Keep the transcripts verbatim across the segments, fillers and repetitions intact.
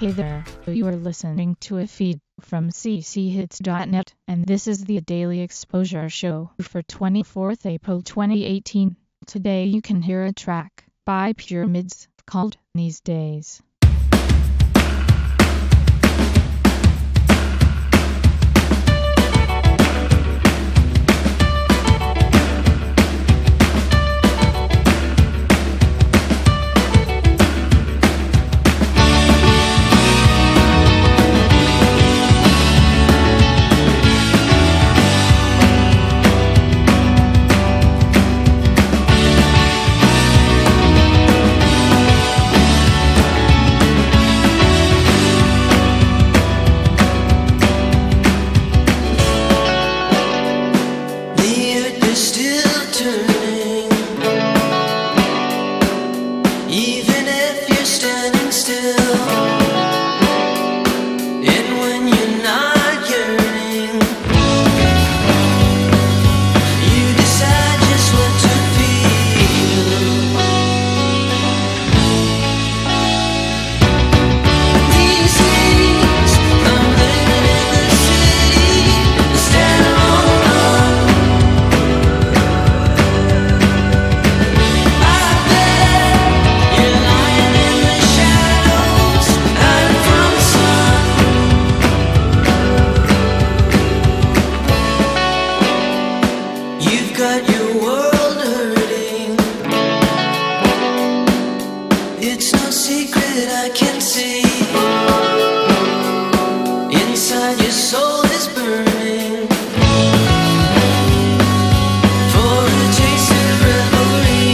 Hey there, you are listening to a feed from c c hits dot net, and this is the Daily Exposure Show for twenty-fourth April twenty eighteen. Today you can hear a track by Pyramids called These Days. Got your world hurting. It's no secret I can see. Inside your soul is burning for a taste of revelry.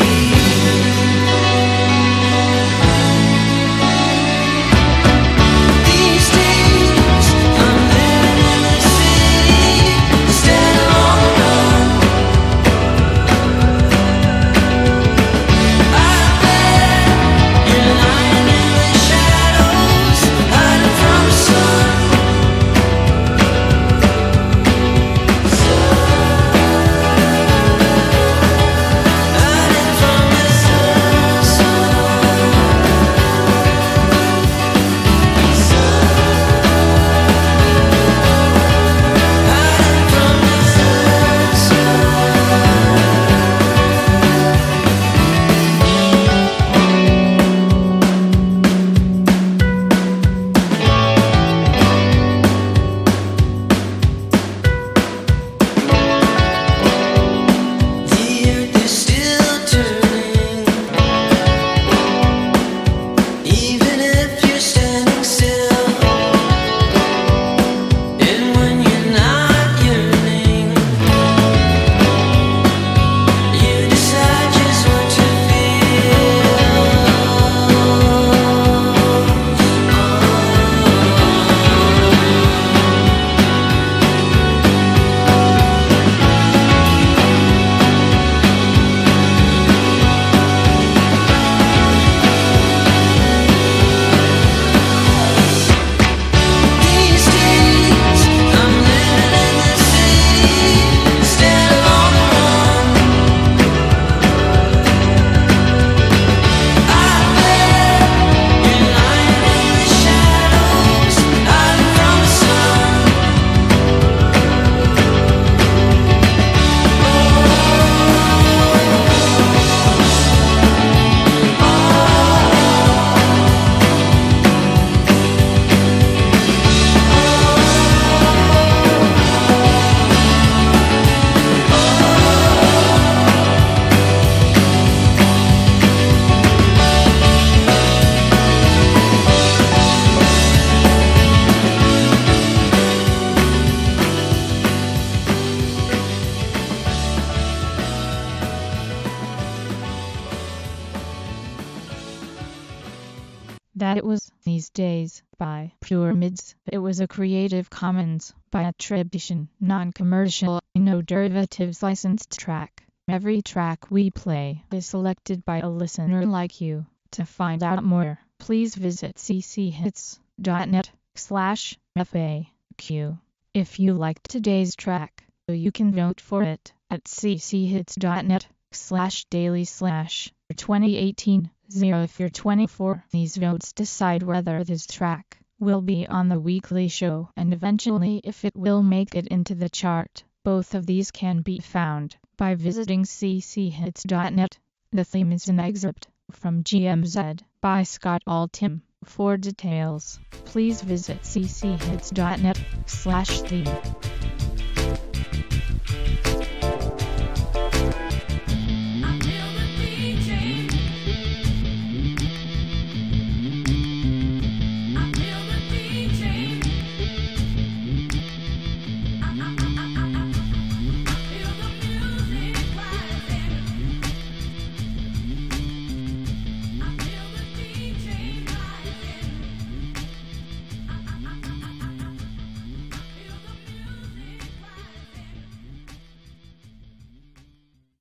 These days I'm living in the city instead of on the run. That it was These Days by Pyramids. It was a Creative Commons by attribution, non-commercial, no derivatives licensed track. Every track we play is selected by a listener like you. To find out more, please visit c c hits dot net slash F A Q. If you liked today's track, you can vote for it at c c hits dot net slash daily slash twenty eighteen zero. If you're twenty-four, these votes decide whether this track will be on the weekly show and eventually if it will make it into the chart. Both of these can be found by visiting c c hits dot net. The theme is an excerpt from G M Z by Scott Altham. For details, please visit c c hits dot net slash theme.